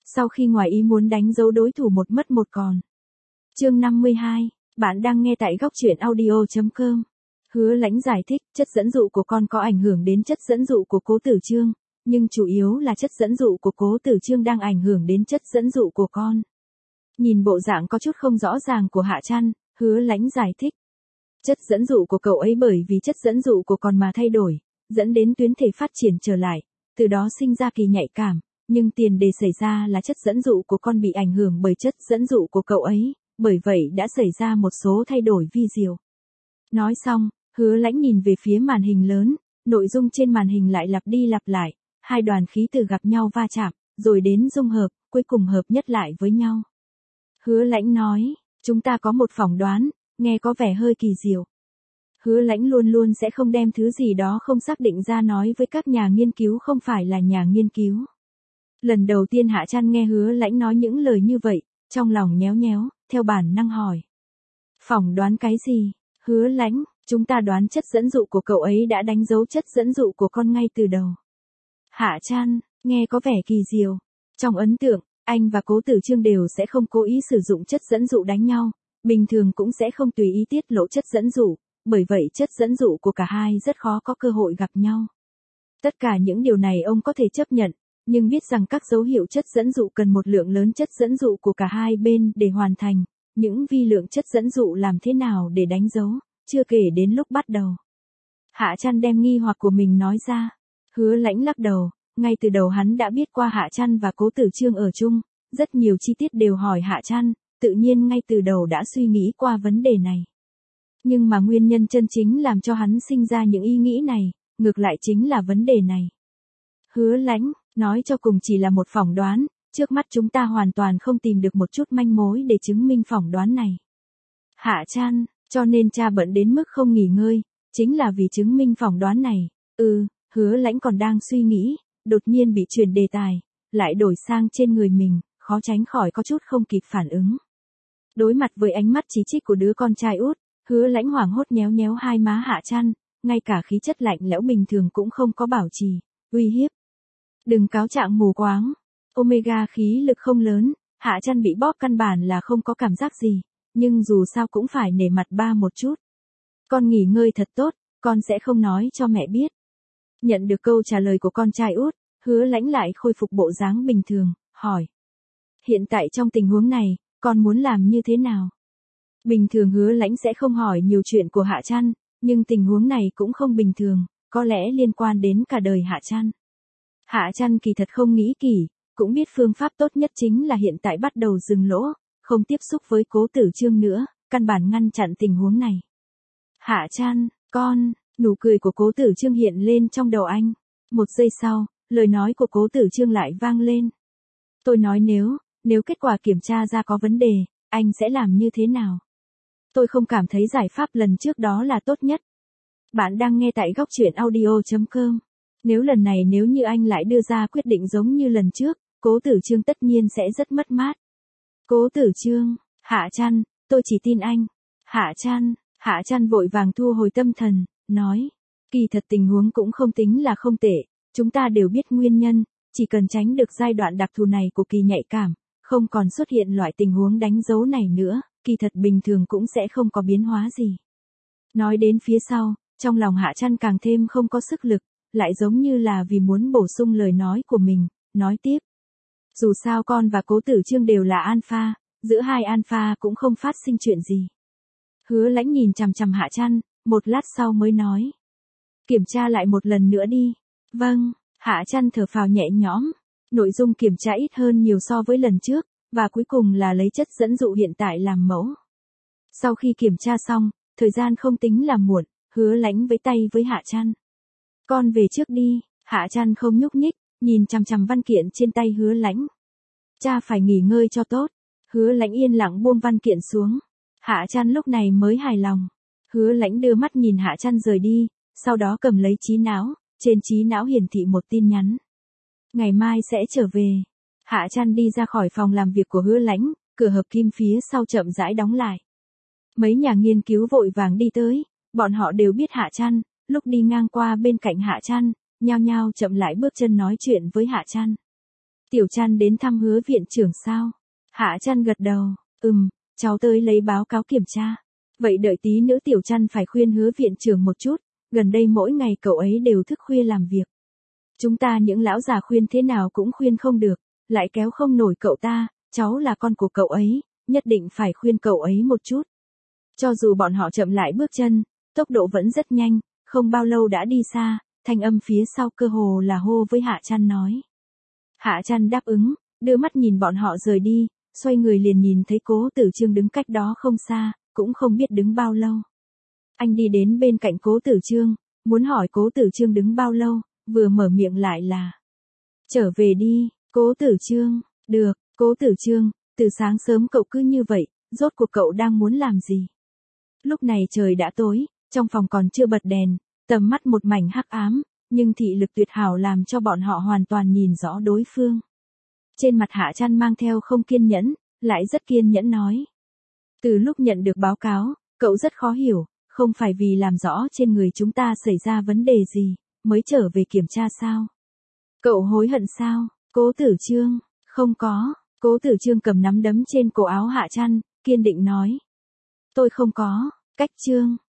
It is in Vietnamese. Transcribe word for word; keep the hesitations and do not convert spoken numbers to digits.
Sau khi ngoài ý muốn đánh dấu đối thủ một mất một còn. Chương năm mươi hai, bạn đang nghe tại góc truyện audio chấm com. Hứa Lãnh giải thích, chất dẫn dụ của con có ảnh hưởng đến chất dẫn dụ của Cố Tử Chương, nhưng chủ yếu là chất dẫn dụ của Cố Tử Chương đang ảnh hưởng đến chất dẫn dụ của con. Nhìn bộ dạng có chút không rõ ràng của Hạ Trăn, Hứa Lãnh giải thích. Chất dẫn dụ của cậu ấy bởi vì chất dẫn dụ của con mà thay đổi, dẫn đến tuyến thể phát triển trở lại, từ đó sinh ra kỳ nhạy cảm, nhưng tiền đề xảy ra là chất dẫn dụ của con bị ảnh hưởng bởi chất dẫn dụ của cậu ấy, bởi vậy đã xảy ra một số thay đổi vi diệu. Nói xong, Hứa Lãnh nhìn về phía màn hình lớn, nội dung trên màn hình lại lặp đi lặp lại, hai đoàn khí từ gặp nhau va chạm, rồi đến dung hợp, cuối cùng hợp nhất lại với nhau. Hứa Lãnh nói, chúng ta có một phỏng đoán, nghe có vẻ hơi kỳ diệu. Hứa Lãnh luôn luôn sẽ không đem thứ gì đó không xác định ra nói với các nhà nghiên cứu không phải là nhà nghiên cứu. Lần đầu tiên Hạ Trăn nghe Hứa Lãnh nói những lời như vậy, trong lòng nhéo nhéo, theo bản năng hỏi. Phỏng đoán cái gì? Hứa Lãnh, chúng ta đoán chất dẫn dụ của cậu ấy đã đánh dấu chất dẫn dụ của con ngay từ đầu. Hạ Trăn, nghe có vẻ kỳ diệu. Trong ấn tượng, anh và Cố Tử Chương đều sẽ không cố ý sử dụng chất dẫn dụ đánh nhau, bình thường cũng sẽ không tùy ý tiết lộ chất dẫn dụ, bởi vậy chất dẫn dụ của cả hai rất khó có cơ hội gặp nhau. Tất cả những điều này ông có thể chấp nhận, nhưng biết rằng các dấu hiệu chất dẫn dụ cần một lượng lớn chất dẫn dụ của cả hai bên để hoàn thành, những vi lượng chất dẫn dụ làm thế nào để đánh dấu, chưa kể đến lúc bắt đầu. Hạ Trăn đem nghi hoặc của mình nói ra. Hứa Lãnh lắc đầu, ngay từ đầu hắn đã biết qua Hạ Trăn và Cố Tử Chương ở chung, rất nhiều chi tiết đều hỏi Hạ Trăn, tự nhiên ngay từ đầu đã suy nghĩ qua vấn đề này. Nhưng mà nguyên nhân chân chính làm cho hắn sinh ra những ý nghĩ này, ngược lại chính là vấn đề này. Hứa Lãnh, nói cho cùng chỉ là một phỏng đoán, trước mắt chúng ta hoàn toàn không tìm được một chút manh mối để chứng minh phỏng đoán này. Hạ Trăn, cho nên cha bận đến mức không nghỉ ngơi, chính là vì chứng minh phỏng đoán này. Ừ, Hứa Lãnh còn đang suy nghĩ, đột nhiên bị chuyển đề tài, lại đổi sang trên người mình, khó tránh khỏi có chút không kịp phản ứng. Đối mặt với ánh mắt chỉ trích của đứa con trai út, Hứa Lãnh hoảng hốt nhéo nhéo hai má Hạ Trăn, ngay cả khí chất lạnh lẽo bình thường cũng không có bảo trì, uy hiếp. Đừng cáo trạng mù quáng. Omega khí lực không lớn, Hạ Trăn bị bóp căn bản là không có cảm giác gì, nhưng dù sao cũng phải nể mặt ba một chút. Con nghỉ ngơi thật tốt, con sẽ không nói cho mẹ biết. Nhận được câu trả lời của con trai út, Hứa Lãnh lại khôi phục bộ dáng bình thường, hỏi. Hiện tại trong tình huống này, con muốn làm như thế nào? Bình thường Hứa Lãnh sẽ không hỏi nhiều chuyện của Hạ Trăn, nhưng tình huống này cũng không bình thường, có lẽ liên quan đến cả đời Hạ Trăn. Hạ Trăn kỳ thật không nghĩ kỹ, cũng biết phương pháp tốt nhất chính là hiện tại bắt đầu dừng lỗ, không tiếp xúc với Cố Tử Chương nữa, căn bản ngăn chặn tình huống này. Hạ Trăn, con, nụ cười của Cố Tử Chương hiện lên trong đầu anh. Một giây sau, lời nói của Cố Tử Chương lại vang lên. Tôi nói nếu, nếu kết quả kiểm tra ra có vấn đề, anh sẽ làm như thế nào? Tôi không cảm thấy giải pháp lần trước đó là tốt nhất. Bạn đang nghe tại góc truyện audio chấm com. Nếu lần này nếu như anh lại đưa ra quyết định giống như lần trước, Cố Tử Chương tất nhiên sẽ rất mất mát. Cố Tử Chương, Hạ Trăn, tôi chỉ tin anh. Hạ Trăn, Hạ Trăn vội vàng thu hồi tâm thần, nói. Kỳ thật tình huống cũng không tính là không tệ, chúng ta đều biết nguyên nhân, chỉ cần tránh được giai đoạn đặc thù này của kỳ nhạy cảm, không còn xuất hiện loại tình huống đánh dấu này nữa, kỳ thật bình thường cũng sẽ không có biến hóa gì. Nói đến phía sau, trong lòng Hạ Trăn càng thêm không có sức lực, lại giống như là vì muốn bổ sung lời nói của mình, nói tiếp. Dù sao con và Cố Tử Chương đều là alpha, giữa hai alpha cũng không phát sinh chuyện gì. Hứa Lãnh nhìn chằm chằm Hạ Trăn, một lát sau mới nói. Kiểm tra lại một lần nữa đi. Vâng, Hạ Trăn thở phào nhẹ nhõm. Nội dung kiểm tra ít hơn nhiều so với lần trước, và cuối cùng là lấy chất dẫn dụ hiện tại làm mẫu. Sau khi kiểm tra xong, thời gian không tính là muộn, Hứa Lãnh với tay với Hạ Trăn. Con về trước đi. Hạ Trăn không nhúc nhích, nhìn chằm chằm văn kiện trên tay Hứa Lãnh. Cha phải nghỉ ngơi cho tốt. Hứa Lãnh yên lặng buông văn kiện xuống. Hạ Trăn lúc này mới hài lòng. Hứa Lãnh đưa mắt nhìn Hạ Trăn rời đi, sau đó cầm lấy trí não, trên trí não hiển thị một tin nhắn. Ngày mai sẽ trở về. Hạ Trăn đi ra khỏi phòng làm việc của Hứa Lãnh, cửa hợp kim phía sau chậm rãi đóng lại. Mấy nhà nghiên cứu vội vàng đi tới, bọn họ đều biết Hạ Trăn, lúc đi ngang qua bên cạnh Hạ Trăn, nhao nhao chậm lại bước chân nói chuyện với Hạ Trăn. Tiểu Trăn đến thăm Hứa viện trưởng sao? Hạ Trăn gật đầu, ừm, cháu tới lấy báo cáo kiểm tra. Vậy đợi tí nữa Tiểu Trăn phải khuyên Hứa viện trưởng một chút, gần đây mỗi ngày cậu ấy đều thức khuya làm việc. Chúng ta những lão già khuyên thế nào cũng khuyên không được, lại kéo không nổi cậu ta, cháu là con của cậu ấy, nhất định phải khuyên cậu ấy một chút. Cho dù bọn họ chậm lại bước chân, tốc độ vẫn rất nhanh, không bao lâu đã đi xa, thanh âm phía sau cơ hồ là hô với Hạ Trăn nói. Hạ Trăn đáp ứng, đưa mắt nhìn bọn họ rời đi, xoay người liền nhìn thấy Cố Tử Trương đứng cách đó không xa, cũng không biết đứng bao lâu. Anh đi đến bên cạnh Cố Tử Trương, muốn hỏi Cố Tử Trương đứng bao lâu, vừa mở miệng lại là. Trở về đi, Cố Tử Trương, được, Cố Tử Trương, từ sáng sớm cậu cứ như vậy, rốt cuộc cậu đang muốn làm gì? Lúc này trời đã tối, trong phòng còn chưa bật đèn, tầm mắt một mảnh hắc ám, nhưng thị lực tuyệt hảo làm cho bọn họ hoàn toàn nhìn rõ đối phương. Trên mặt Hạ Trăn mang theo không kiên nhẫn, lại rất kiên nhẫn nói. Từ lúc nhận được báo cáo, cậu rất khó hiểu, không phải vì làm rõ trên người chúng ta xảy ra vấn đề gì, mới trở về kiểm tra sao? Cậu hối hận sao? Cố Tử Trương, không có, Cố Tử Trương cầm nắm đấm trên cổ áo Hạ Trăn, kiên định nói. Tôi không có, cách Trương.